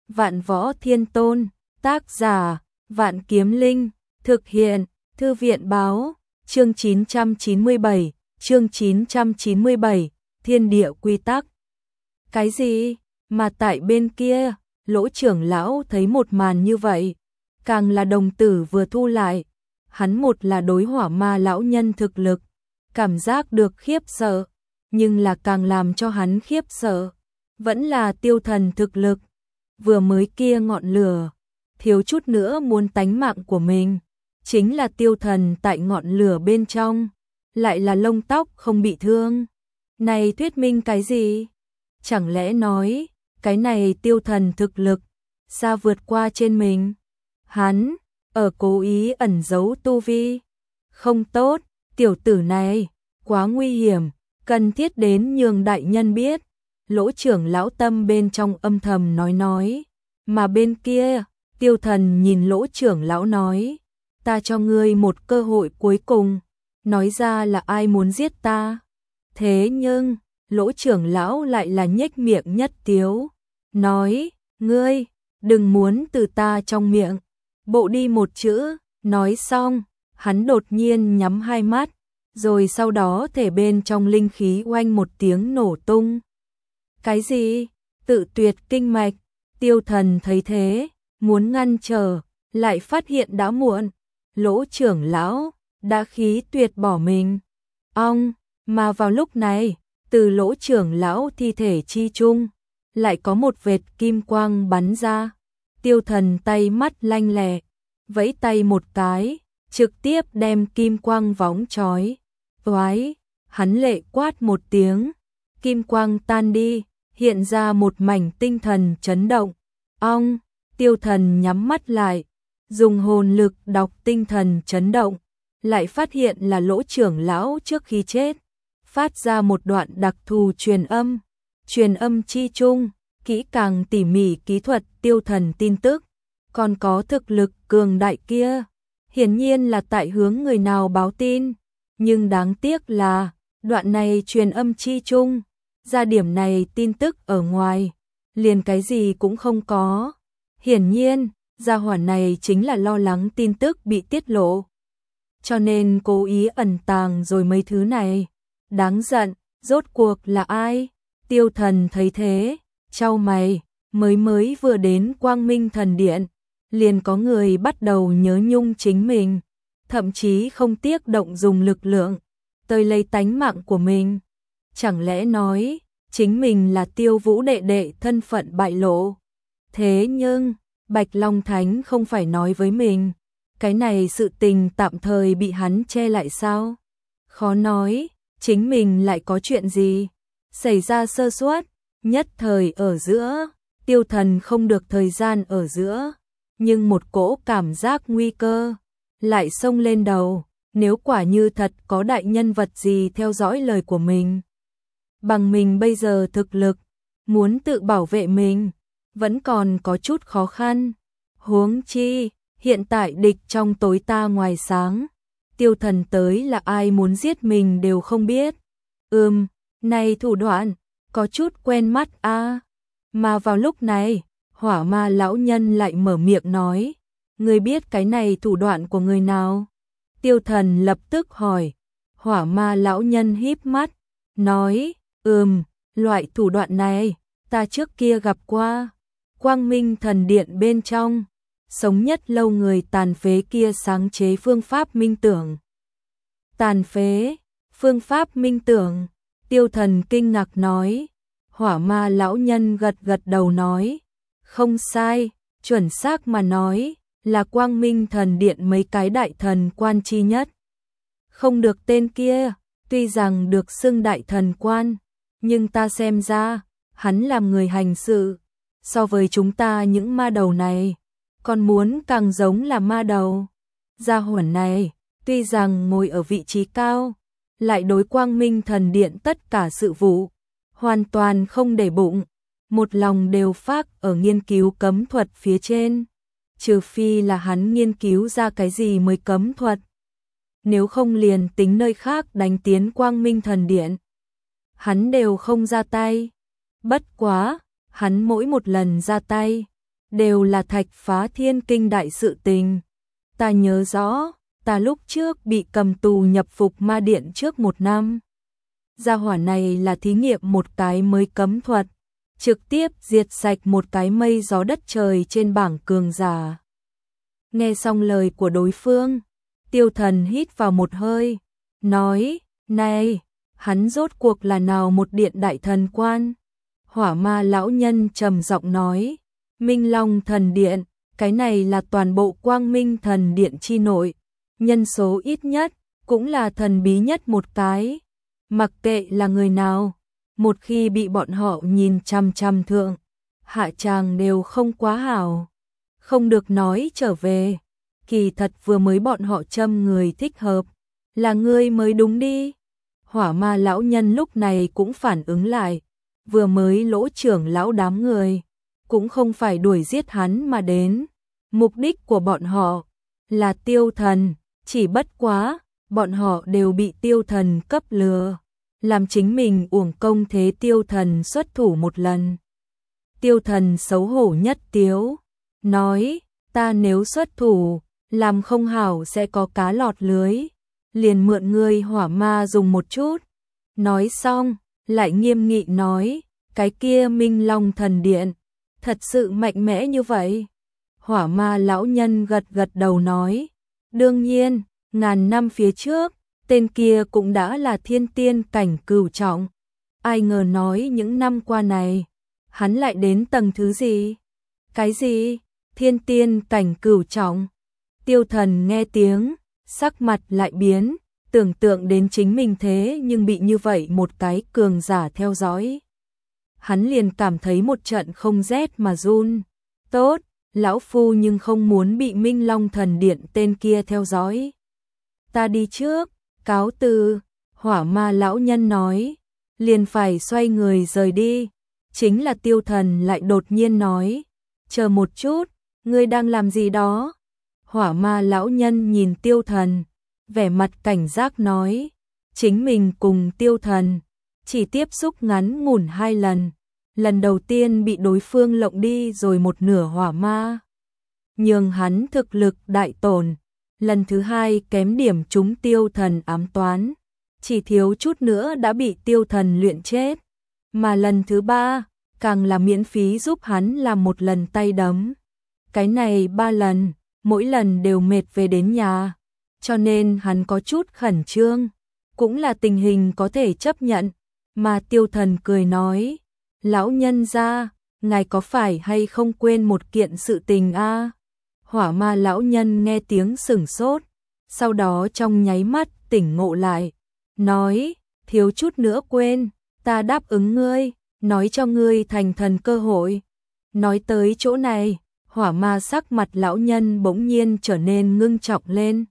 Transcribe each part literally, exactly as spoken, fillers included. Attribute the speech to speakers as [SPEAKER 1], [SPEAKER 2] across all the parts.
[SPEAKER 1] Vạn Võ Thiên Tôn, tác giả, Vạn Kiếm Linh, thực hiện, Thư viện báo, chương chín trăm chín mươi bảy, chương chín trăm chín mươi bảy, Thiên Địa Quy Tắc. Cái gì? Mà tại bên kia, Lỗ trưởng lão thấy một màn như vậy, càng là đồng tử vừa thu lại, hắn một là đối hỏa ma lão nhân thực lực, cảm giác được khiếp sợ, nhưng là càng làm cho hắn khiếp sợ, vẫn là Tiêu Thần thực lực, vừa mới kia ngọn lửa, thiếu chút nữa muốn tánh mạng của mình, chính là Tiêu Thần tại ngọn lửa bên trong, lại là lông tóc không bị thương. Này thuyết minh cái gì? Chẳng lẽ nói, cái này Tiêu Thần thực lực, xa vượt qua trên mình? Hắn, ở cố ý ẩn giấu tu vi. Không tốt, tiểu tử này, quá nguy hiểm, cần thiết đến nhường đại nhân biết. Lỗ trưởng lão tâm bên trong âm thầm nói nói. Mà bên kia, Tiêu Thần nhìn Lỗ trưởng lão nói, ta cho ngươi một cơ hội cuối cùng, nói ra là ai muốn giết ta. Thế nhưng, Lỗ trưởng lão lại là nhếch miệng nhất tiếu, nói, ngươi, đừng muốn từ ta trong miệng, bộ đi một chữ, nói xong, hắn đột nhiên nhắm hai mắt, rồi sau đó thể bên trong linh khí oanh một tiếng nổ tung. Cái gì? Tự tuyệt kinh mạch. Tiêu Thần thấy thế, muốn ngăn trở, lại phát hiện đã muộn. Lỗ trưởng lão đã khí tuyệt bỏ mình. Ong, mà vào lúc này, từ lỗ trưởng lão thi thể chi chung, lại có một vệt kim quang bắn ra. Tiêu Thần tay mắt lanh lẹ, vẫy tay một cái, trực tiếp đem kim quang vóng chói. Oái, hắn lệ quát một tiếng, kim quang tan đi, hiện ra một mảnh tinh thần chấn động. Ong, Tiêu Thần nhắm mắt lại, dùng hồn lực đọc tinh thần chấn động, lại phát hiện là lỗ trưởng lão trước khi chết, phát ra một đoạn đặc thù truyền âm, truyền âm chi chung, kỹ càng tỉ mỉ kỹ thuật Tiêu Thần tin tức, còn có thực lực cường đại kia, hiển nhiên là tại hướng người nào báo tin, nhưng đáng tiếc là, đoạn này truyền âm chi chung, ra điểm này tin tức ở ngoài, liền cái gì cũng không có. Hiển nhiên, gia hỏa này chính là lo lắng tin tức bị tiết lộ, cho nên cố ý ẩn tàng rồi mấy thứ này. Đáng giận, rốt cuộc là ai? Tiêu Thần thấy thế, chau mày, mới mới vừa đến Quang Minh Thần Điện, liền có người bắt đầu nhớ nhung chính mình, thậm chí không tiếc động dùng lực lượng, tới lấy tánh mạng của mình. Chẳng lẽ nói, chính mình là Tiêu Vũ đệ đệ thân phận bại lộ? Thế nhưng, Bạch Long Thánh không phải nói với mình, cái này sự tình tạm thời bị hắn che lại sao? Khó nói, chính mình lại có chuyện gì? Xảy ra sơ suất, nhất thời ở giữa, Tiêu Thần không được thời gian ở giữa, nhưng một cỗ cảm giác nguy cơ, lại xông lên đầu, nếu quả như thật có đại nhân vật gì theo dõi lời của mình. Bằng mình bây giờ thực lực, muốn tự bảo vệ mình, vẫn còn có chút khó khăn. Huống chi, hiện tại địch trong tối ta ngoài sáng, Tiêu Thần tới là ai muốn giết mình đều không biết. Ừm, này thủ đoạn, có chút quen mắt a. À. Mà vào lúc này, hỏa ma lão nhân lại mở miệng nói, ngươi biết cái này thủ đoạn của người nào? Tiêu Thần lập tức hỏi, hỏa ma lão nhân híp mắt, nói, ừm, loại thủ đoạn này, ta trước kia gặp qua, Quang Minh Thần Điện bên trong, sống nhất lâu người tàn phế kia sáng chế phương pháp minh tưởng. Tàn phế, phương pháp minh tưởng, Tiêu Thần kinh ngạc nói, hỏa ma lão nhân gật gật đầu nói, không sai, chuẩn xác mà nói, là Quang Minh Thần Điện mấy cái đại thần quan chi nhất. Không được tên kia, tuy rằng được xưng đại thần quan, nhưng ta xem ra, hắn làm người hành sự, so với chúng ta những ma đầu này, còn muốn càng giống là ma đầu. Gia hỏa này, tuy rằng ngồi ở vị trí cao, lại đối Quang Minh Thần Điện tất cả sự vụ, hoàn toàn không để bụng, một lòng đều phác ở nghiên cứu cấm thuật phía trên, trừ phi là hắn nghiên cứu ra cái gì mới cấm thuật. Nếu không liền tính nơi khác đánh tiến Quang Minh Thần Điện, hắn đều không ra tay. Bất quá, hắn mỗi một lần ra tay, đều là thạch phá thiên kinh đại sự tình. Ta nhớ rõ, ta lúc trước bị cầm tù nhập phục ma điện trước một năm. Gia hỏa này là thí nghiệm một cái mới cấm thuật, trực tiếp diệt sạch một cái mây gió đất trời trên bảng cường giả. Nghe xong lời của đối phương, Tiêu Thần hít vào một hơi, nói, này, hắn rốt cuộc là nào một điện đại thần quan? Hỏa ma lão nhân trầm giọng nói, Minh Long thần điện, cái này là toàn bộ Quang Minh thần điện chi nội, nhân số ít nhất, cũng là thần bí nhất một cái. Mặc kệ là người nào, một khi bị bọn họ nhìn chằm chằm thượng, hạ tràng đều không quá hảo. Không được nói trở về, kỳ thật vừa mới bọn họ châm người thích hợp, là ngươi mới đúng đi. Hỏa ma lão nhân lúc này cũng phản ứng lại, vừa mới lỗ trưởng lão đám người, cũng không phải đuổi giết hắn mà đến. Mục đích của bọn họ là Tiêu Thần, chỉ bất quá, bọn họ đều bị Tiêu Thần cấp lừa, làm chính mình uổng công thế Tiêu Thần xuất thủ một lần. Tiêu Thần xấu hổ nhất tiếu, nói, ta nếu xuất thủ, làm không hảo sẽ có cá lọt lưới, liền mượn ngươi hỏa ma dùng một chút. Nói xong, lại nghiêm nghị nói, cái kia Minh Long thần điện, thật sự mạnh mẽ như vậy? Hỏa ma lão nhân gật gật đầu nói, đương nhiên, ngàn năm phía trước, tên kia cũng đã là thiên tiên cảnh cửu trọng. Ai ngờ nói những năm qua này, hắn lại đến tầng thứ gì? Cái gì? Thiên tiên cảnh cửu trọng. Tiêu Thần nghe tiếng, sắc mặt lại biến, tưởng tượng đến chính mình thế nhưng bị như vậy một cái cường giả theo dõi. Hắn liền cảm thấy một trận không rét mà run. Tốt, lão phu nhưng không muốn bị Minh Long thần điện tên kia theo dõi. Ta đi trước, cáo từ, hỏa ma lão nhân nói, liền phải xoay người rời đi. Chính là Tiêu Thần lại đột nhiên nói, chờ một chút, ngươi đang làm gì đó? Hỏa ma lão nhân nhìn Tiêu Thần, vẻ mặt cảnh giác nói, chính mình cùng Tiêu Thần chỉ tiếp xúc ngắn ngủn hai lần, lần đầu tiên bị đối phương lộng đi rồi một nửa hỏa ma, nhường hắn thực lực đại tổn, lần thứ hai kém điểm trúng Tiêu Thần ám toán, chỉ thiếu chút nữa đã bị Tiêu Thần luyện chết, mà lần thứ ba càng là miễn phí giúp hắn làm một lần tay đấm. Cái này ba lần, mỗi lần đều mệt về đến nhà, cho nên hắn có chút khẩn trương, cũng là tình hình có thể chấp nhận, mà Tiêu Thần cười nói, lão nhân gia, ngài có phải hay không quên một kiện sự tình a? À? Hỏa ma lão nhân nghe tiếng sửng sốt, sau đó trong nháy mắt tỉnh ngộ lại, nói, thiếu chút nữa quên, ta đáp ứng ngươi, nói cho ngươi thành thần cơ hội. Nói tới chỗ này, hỏa ma sắc mặt lão nhân bỗng nhiên trở nên ngưng trọng lên.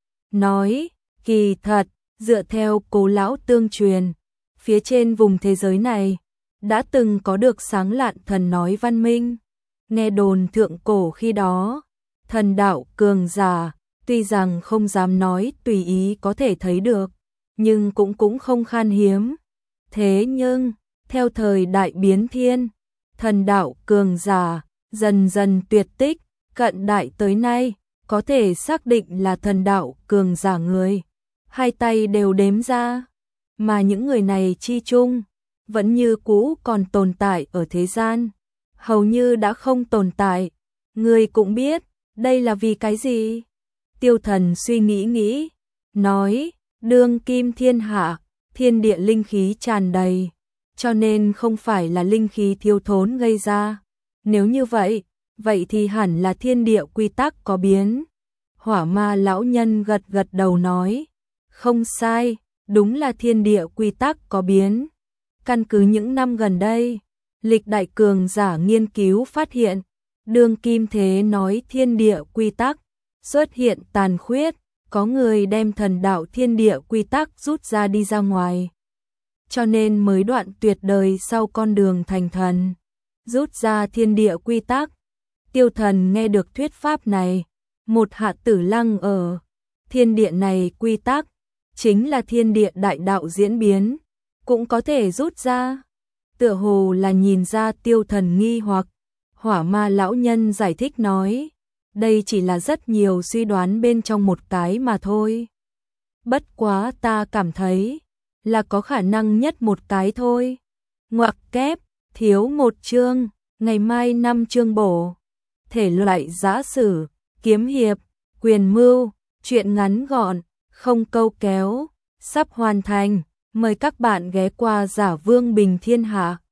[SPEAKER 1] Nói, kỳ thật, dựa theo Cố lão tương truyền, phía trên vùng thế giới này, đã từng có được sáng lạn thần nói văn minh. Nghe đồn thượng cổ khi đó, thần đạo cường giả, tuy rằng không dám nói tùy ý có thể thấy được, nhưng cũng cũng không khan hiếm. Thế nhưng, theo thời đại biến thiên, thần đạo cường giả dần dần tuyệt tích, cận đại tới nay, có thể xác định là thần đạo cường giả người, hai tay đều đếm ra, mà những người này chi chung, vẫn như cũ còn tồn tại ở thế gian, hầu như đã không tồn tại. Người cũng biết, đây là vì cái gì? Tiêu Thần suy nghĩ nghĩ, nói, đương kim thiên hạ, thiên địa linh khí tràn đầy, cho nên không phải là linh khí thiếu thốn gây ra. Nếu như vậy, vậy thì hẳn là thiên địa quy tắc có biến. Hỏa ma lão nhân gật gật đầu nói, không sai, đúng là thiên địa quy tắc có biến. Căn cứ những năm gần đây, lịch đại cường giả nghiên cứu phát hiện, đương kim thế nói thiên địa quy tắc xuất hiện tàn khuyết, có người đem thần đạo thiên địa quy tắc rút ra đi ra ngoài. Cho nên mới đoạn tuyệt đời sau con đường thành thần, rút ra thiên địa quy tắc. Tiêu Thần nghe được thuyết pháp này, một hạ tử lăng ở. Thiên địa này quy tắc, chính là thiên địa đại đạo diễn biến, cũng có thể rút ra. Tựa hồ là nhìn ra Tiêu Thần nghi hoặc, Hỏa ma lão nhân giải thích nói, đây chỉ là rất nhiều suy đoán bên trong một cái mà thôi. Bất quá ta cảm thấy là có khả năng nhất một cái thôi. Ngoặc kép, thiếu một chương, ngày mai năm chương bổ. Thể loại giã sử, kiếm hiệp, quyền mưu, truyện ngắn gọn, không câu kéo, sắp hoàn thành. Mời các bạn ghé qua Giả Vương Bình Thiên Hạ.